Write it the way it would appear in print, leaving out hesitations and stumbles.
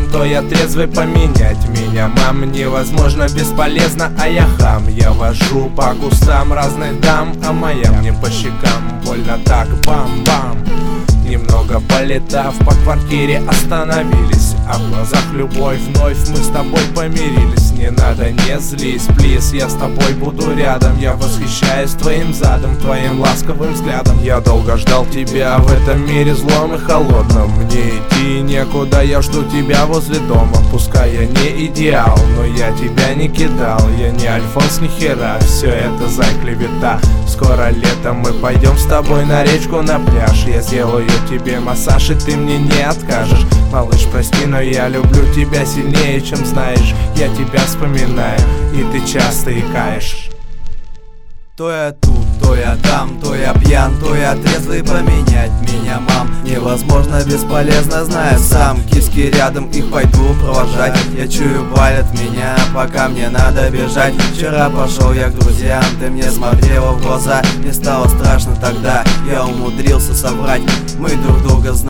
то я трезвый. Поменять меня, мам, невозможно, бесполезно, а я хам. Я вожу по кустам разных дам, а моя мне по щекам больно так, бам-бам. Немного полетав по квартире остановились, а в глазах любовь, вновь мы с тобой помирились. Не надо, не злись, плиз, я с тобой буду рядом. Я восхищаюсь твоим задом, твоим ласковым взглядом. Я долго ждал тебя в этом мире злом и холодном. Мне идти некуда, я жду тебя возле дома. Пускай я не идеал, но я тебя не кидал. Я не Альфонс, ни хера, все это за клевета. Скоро летом мы пойдем с тобой на речку, на пляж. Я сделаю тебе массаж, и ты мне не откажешь. Малыш, прости, но я люблю тебя сильнее, чем знаешь. Я тебя вспоминаю, и ты часто икаешь. То я тут, то я там, то я пьян, то я трезвый. Поменять меня, мам, невозможно, бесполезно, знаю сам. Киски рядом, их пойду провожать. Я чую, палят меня, пока мне надо бежать. Вчера пошел я к друзьям, ты мне смотрела в глаза. Мне стало страшно тогда, я умудрился соврать. Мы друг друга знаем.